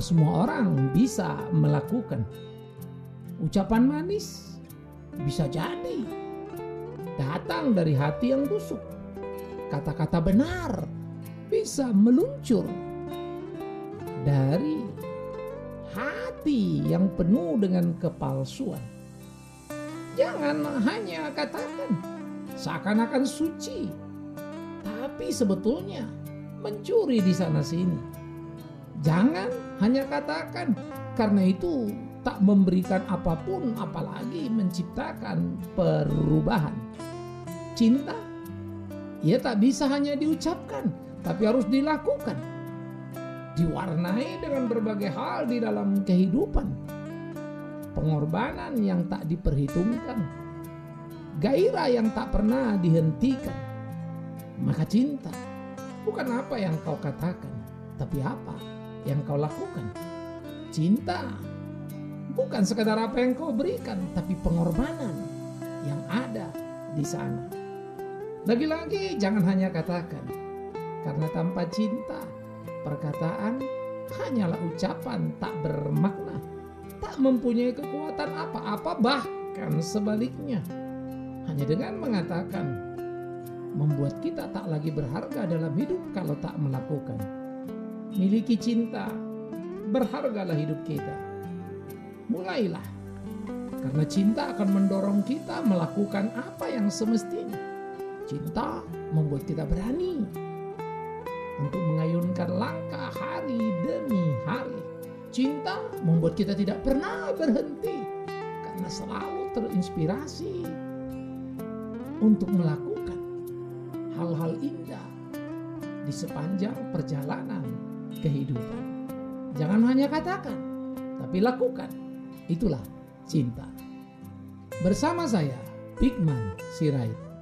semua orang bisa melakukan. Ucapan manis bisa jadi datang dari hati yang busuk. Kata-kata benar bisa meluncur dari hati yang penuh dengan kepalsuan. Jangan hanya katakan seakan-akan suci, tapi sebetulnya mencuri di sana sini. Jangan hanya katakan, karena itu tak memberikan apapun, apalagi menciptakan perubahan. Cinta, ia tak bisa hanya diucapkan, tapi harus dilakukan. Diwarnai dengan berbagai hal di dalam kehidupan. Pengorbanan yang tak diperhitungkan. Gairah yang tak pernah dihentikan. Maka cinta bukan apa yang kau katakan, tapi apa yang kau lakukan. Cinta bukan sekadar apa yang kau berikan, tapi pengorbanan yang ada di sana. Lagi-lagi jangan hanya katakan, karena tanpa cinta perkataan hanyalah ucapan tak bermakna, tak mempunyai kekuatan apa-apa, bahkan sebaliknya. Hanya dengan mengatakan membuat kita tak lagi berharga dalam hidup kalau tak melakukan. Miliki cinta, berhargalah hidup kita. Mulailah, karena cinta akan mendorong kita melakukan apa yang semestinya. Cinta membuat kita berani untuk mengayunkan langkah hari demi hari. Cinta membuat kita tidak pernah berhenti, karena selalu terinspirasi untuk melakukan hal-hal indah di sepanjang perjalanan kehidupan. Jangan hanya katakan, tapi lakukan. Itulah cinta. Bersama saya, Bigman Sirait.